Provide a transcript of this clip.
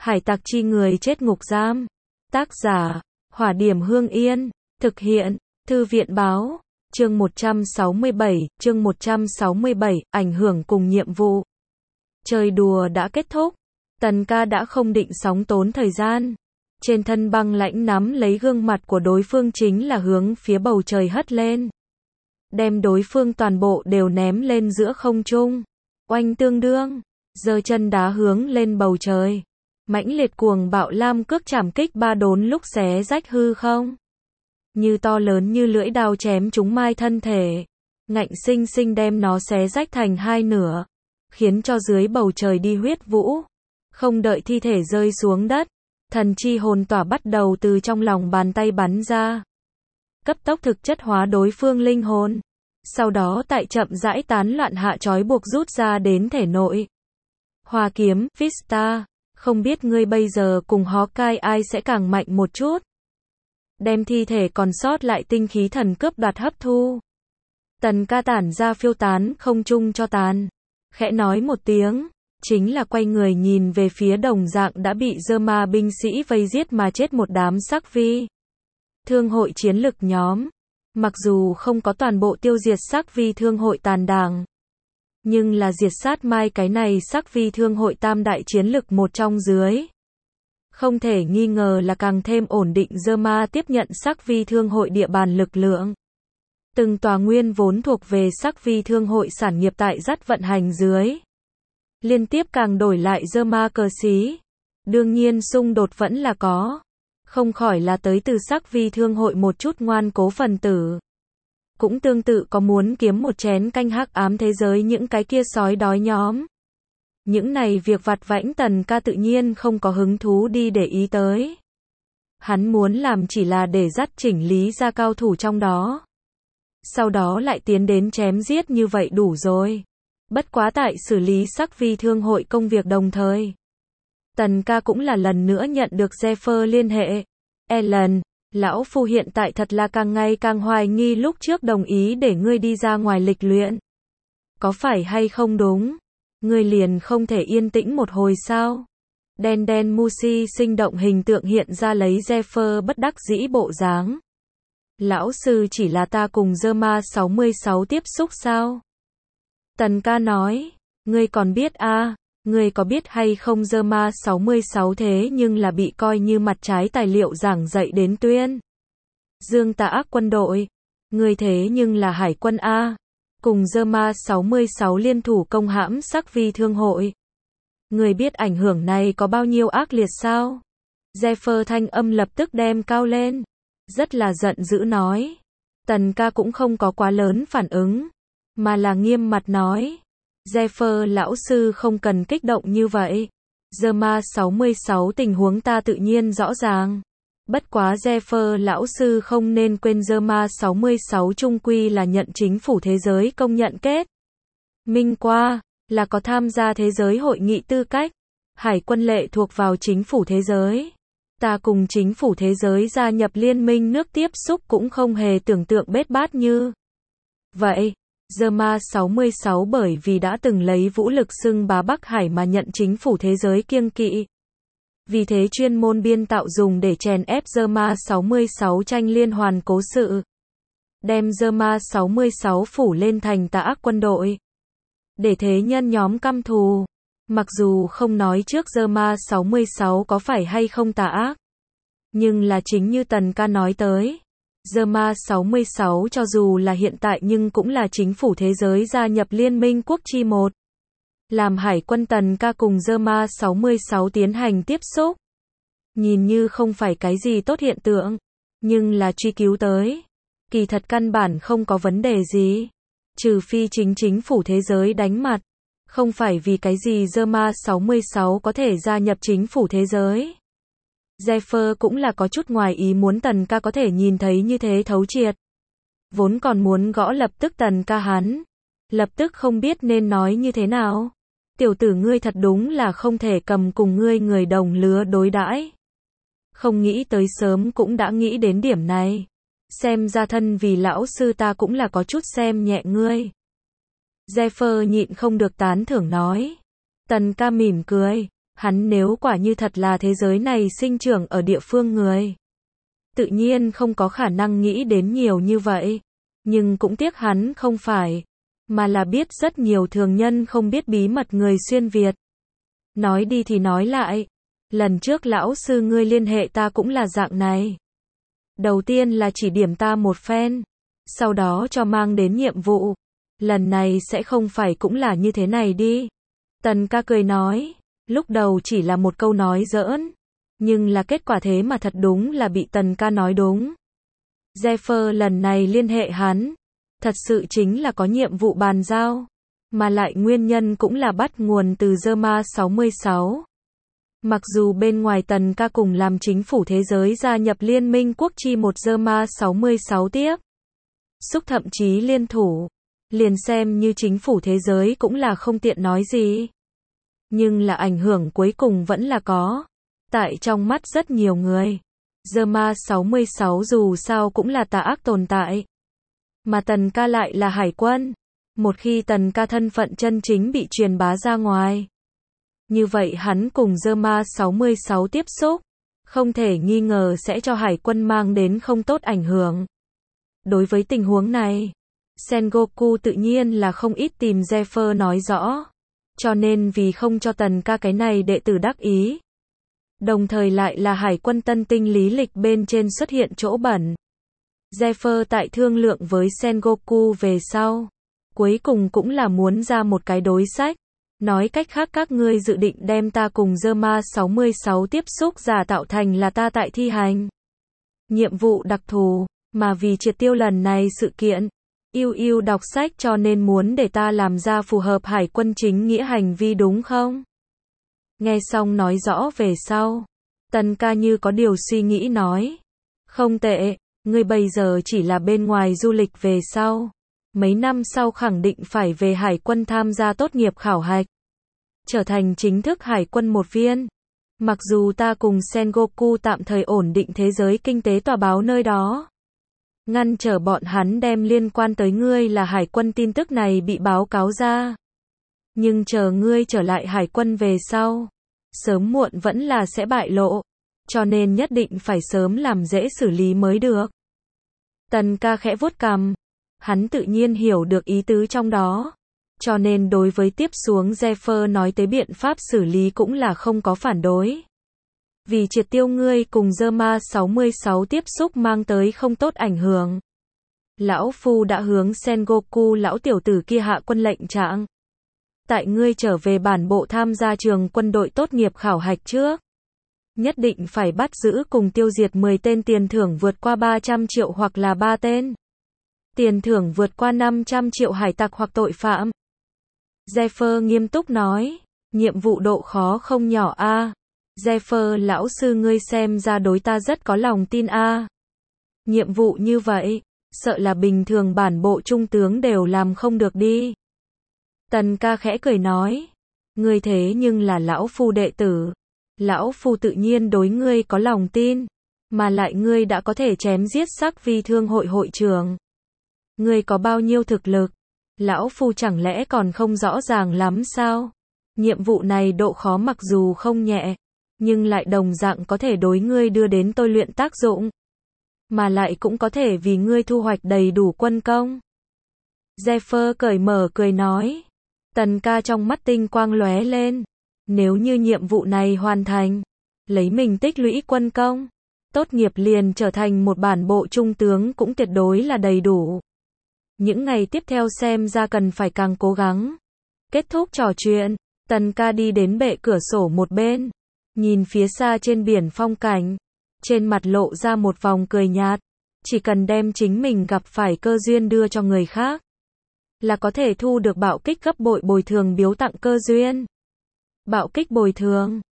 Hải tặc chi người chết ngục giam. Tác giả, Hỏa Điểm Hương Yên. Thực hiện, Thư viện Báo. Chương 167, ảnh hưởng cùng nhiệm vụ. Chơi đùa đã kết thúc. Tần ca đã không định sóng tốn thời gian. Trên thân băng lãnh nắm lấy gương mặt của đối phương chính là hướng phía bầu trời hất lên. Đem đối phương toàn bộ đều ném lên giữa không trung. Oanh tương đương, giơ chân đá hướng lên bầu trời. Mãnh liệt cuồng bạo lam cước chảm kích ba đốn lúc xé rách hư không. Như to lớn như lưỡi đao chém trúng mai thân thể. Ngạnh sinh sinh đem nó xé rách thành hai nửa. Khiến cho dưới bầu trời đi huyết vũ. Không đợi thi thể rơi xuống đất. Thần chi hồn tỏa bắt đầu từ trong lòng bàn tay bắn ra. Cấp tốc thực chất hóa đối phương linh hồn. Sau đó tại chậm rãi tán loạn hạ trói buộc rút ra đến thể nội. Hoa kiếm, Vista, không biết ngươi bây giờ cùng Hawkeye ai sẽ càng mạnh một chút. Đem thi thể còn sót lại tinh khí thần cướp đoạt hấp thu. Tần ca tản ra phiêu tán không trung cho tàn. Khẽ nói một tiếng, chính là quay người nhìn về phía đồng dạng đã bị dơ ma binh sĩ vây giết mà chết một đám sắc vi. Thương hội chiến lực nhóm. Mặc dù không có toàn bộ tiêu diệt sắc vi thương hội tàn đảng. Nhưng là diệt sát mai cái này sắc vi thương hội tam đại chiến lực một trong dưới. Không thể nghi ngờ là càng thêm ổn định dơ ma tiếp nhận sắc vi thương hội địa bàn lực lượng. Từng tòa nguyên vốn thuộc về sắc vi thương hội sản nghiệp tại dắt vận hành dưới. Liên tiếp càng đổi lại dơ ma cờ xí. Đương nhiên xung đột vẫn là có. Không khỏi là tới từ sắc vi thương hội một chút ngoan cố phần tử. Cũng tương tự có muốn kiếm một chén canh hắc ám thế giới những cái kia sói đói nhóm. Những này việc vặt vãnh tần ca tự nhiên không có hứng thú đi để ý tới. Hắn muốn làm chỉ là để dắt chỉnh lý ra cao thủ trong đó. Sau đó lại tiến đến chém giết như vậy đủ rồi. Bất quá tại xử lý sắc vi thương hội công việc đồng thời. Tần ca cũng là lần nữa nhận được Zephyr liên hệ. Ellen, lão phu hiện tại thật là càng ngày càng hoài nghi lúc trước đồng ý để ngươi đi ra ngoài lịch luyện. Có phải hay không đúng? Ngươi liền không thể yên tĩnh một hồi sao? Đen đen Musi sinh động hình tượng hiện ra lấy Zephyr bất đắc dĩ bộ dáng. Lão sư chỉ là ta cùng dơ ma 66 tiếp xúc sao? Tần ca nói, ngươi còn biết a? Ngươi có biết hay không dơ ma 66 thế nhưng là bị coi như mặt trái tài liệu giảng dạy đến tuyên. Dương tà ác quân đội. Ngươi thế nhưng là hải quân A. Cùng dơ ma 66 liên thủ công hãm sắc vi thương hội. Ngươi biết ảnh hưởng này có bao nhiêu ác liệt sao? Zephyr thanh âm lập tức đem cao lên. Rất là giận dữ nói. Tần ca cũng không có quá lớn phản ứng. Mà là nghiêm mặt nói. Zephyr lão sư không cần kích động như vậy. Dơ ma 66 tình huống ta tự nhiên rõ ràng. Bất quá Zephyr lão sư không nên quên dơ ma 66 chung quy là nhận chính phủ thế giới công nhận kết. Minh qua, là có tham gia thế giới hội nghị tư cách. Hải quân lệ thuộc vào chính phủ thế giới. Ta cùng chính phủ thế giới gia nhập liên minh nước tiếp xúc cũng không hề tưởng tượng bết bát như vậy. Dơ ma 66 bởi vì đã từng lấy vũ lực xưng bá Bắc Hải mà nhận chính phủ thế giới kiêng kỵ. Vì thế chuyên môn biên tạo dùng để chèn ép dơ ma 66 tranh liên hoàn cố sự. Đem dơ ma 66 phủ lên thành tà ác quân đội. Để thế nhân nhóm căm thù. Mặc dù không nói trước dơ ma 66 có phải hay không tà ác. Nhưng là chính như Tần ca nói tới. Dơ ma 66 cho dù là hiện tại nhưng cũng là chính phủ thế giới gia nhập liên minh quốc chi một. Làm hải quân Tần ca cùng dơ ma 66 tiến hành tiếp xúc. Nhìn như không phải cái gì tốt hiện tượng. Nhưng là truy cứu tới. Kỳ thật căn bản không có vấn đề gì. Trừ phi chính phủ thế giới đánh mặt. Không phải vì cái gì dơ ma 66 có thể gia nhập chính phủ thế giới. Zephyr cũng là có chút ngoài ý muốn Tần ca có thể nhìn thấy như thế thấu triệt. Vốn còn muốn gõ lập tức Tần ca hắn. Lập tức không biết nên nói như thế nào. Tiểu tử ngươi thật đúng là không thể cầm cùng ngươi người đồng lứa đối đãi. Không nghĩ tới sớm cũng đã nghĩ đến điểm này. Xem ra thân vì lão sư ta cũng là có chút xem nhẹ ngươi. Zephyr nhịn không được tán thưởng nói. Tần ca mỉm cười. Hắn nếu quả như thật là thế giới này sinh trưởng ở địa phương người, tự nhiên không có khả năng nghĩ đến nhiều như vậy. Nhưng cũng tiếc hắn không phải, mà là biết rất nhiều thường nhân không biết bí mật người xuyên Việt. Nói đi thì nói lại, lần trước lão sư ngươi liên hệ ta cũng là dạng này. Đầu tiên là chỉ điểm ta một phen, sau đó cho mang đến nhiệm vụ. Lần này sẽ không phải cũng là như thế này đi. Tần ca cười nói, lúc đầu chỉ là một câu nói giỡn, nhưng là kết quả thế mà thật đúng là bị Tần ca nói đúng. Zephyr lần này liên hệ hắn, thật sự chính là có nhiệm vụ bàn giao, mà lại nguyên nhân cũng là bắt nguồn từ Zerma 66. Mặc dù bên ngoài Tần ca cùng làm chính phủ thế giới gia nhập liên minh quốc chi một Zerma 66 tiếp xúc thậm chí liên thủ, liền xem như chính phủ thế giới cũng là không tiện nói gì. Nhưng là ảnh hưởng cuối cùng vẫn là có. Tại trong mắt rất nhiều người, Zerma 66 dù sao cũng là tà ác tồn tại. Mà Tần ca lại là hải quân. Một khi Tần ca thân phận chân chính bị truyền bá ra ngoài, như vậy hắn cùng Zerma 66 tiếp xúc, không thể nghi ngờ sẽ cho hải quân mang đến không tốt ảnh hưởng. Đối với tình huống này, Sengoku tự nhiên là không ít tìm Zephyr nói rõ. Cho nên vì không cho Tần ca cái này đệ tử đắc ý, đồng thời lại là hải quân tân tinh lý lịch bên trên xuất hiện chỗ bẩn, Zephyr tại thương lượng với Sengoku về sau, cuối cùng cũng là muốn ra một cái đối sách. Nói cách khác các ngươi dự định đem ta cùng Zerma 66 tiếp xúc giả tạo thành là ta tại thi hành nhiệm vụ đặc thù, mà vì triệt tiêu lần này sự kiện, yêu đọc sách cho nên muốn để ta làm ra phù hợp hải quân chính nghĩa hành vi đúng không? Nghe xong nói rõ về sau, Tần ca như có điều suy nghĩ nói, không tệ, ngươi bây giờ chỉ là bên ngoài du lịch về sau, mấy năm sau khẳng định phải về hải quân tham gia tốt nghiệp khảo hạch, trở thành chính thức hải quân một viên. Mặc dù ta cùng Sengoku tạm thời ổn định thế giới kinh tế tòa báo nơi đó, ngăn trở bọn hắn đem liên quan tới ngươi là hải quân tin tức này bị báo cáo ra. Nhưng chờ ngươi trở lại hải quân về sau, sớm muộn vẫn là sẽ bại lộ, cho nên nhất định phải sớm làm dễ xử lý mới được. Tần ca khẽ vuốt cằm, hắn tự nhiên hiểu được ý tứ trong đó, cho nên đối với tiếp xuống Zephyr nói tới biện pháp xử lý cũng là không có phản đối. Vì triệt tiêu ngươi cùng Zerma 66 tiếp xúc mang tới không tốt ảnh hưởng, lão phu đã hướng Sengoku lão tiểu tử kia hạ quân lệnh trạng. Tại ngươi trở về bản bộ tham gia trường quân đội tốt nghiệp khảo hạch trước, nhất định phải bắt giữ cùng tiêu diệt 10 tên tiền thưởng vượt qua 300 triệu hoặc là 3 tên tiền thưởng vượt qua 500 triệu hải tặc hoặc tội phạm. Zephyr nghiêm túc nói, nhiệm vụ độ khó không nhỏ a. Zephyr lão sư ngươi xem ra đối ta rất có lòng tin a. Nhiệm vụ như vậy, sợ là bình thường bản bộ trung tướng đều làm không được đi. Tần ca khẽ cười nói, ngươi thế nhưng là lão phu đệ tử, lão phu tự nhiên đối ngươi có lòng tin, mà lại ngươi đã có thể chém giết Sắc Vi Thương hội hội trưởng. Ngươi có bao nhiêu thực lực, lão phu chẳng lẽ còn không rõ ràng lắm sao? Nhiệm vụ này độ khó mặc dù không nhẹ, nhưng lại đồng dạng có thể đối ngươi đưa đến tôi luyện tác dụng, mà lại cũng có thể vì ngươi thu hoạch đầy đủ quân công. Zephyr cởi mở cười nói. Tần ca trong mắt tinh quang lóe lên. Nếu như nhiệm vụ này hoàn thành, lấy mình tích lũy quân công, tốt nghiệp liền trở thành một bản bộ trung tướng cũng tuyệt đối là đầy đủ. Những ngày tiếp theo xem ra cần phải càng cố gắng. Kết thúc trò chuyện, Tần ca đi đến bệ cửa sổ một bên, nhìn phía xa trên biển phong cảnh, trên mặt lộ ra một vòng cười nhạt. Chỉ cần đem chính mình gặp phải cơ duyên đưa cho người khác, là có thể thu được bạo kích gấp bội bồi thường biếu tặng cơ duyên. Bạo kích bồi thường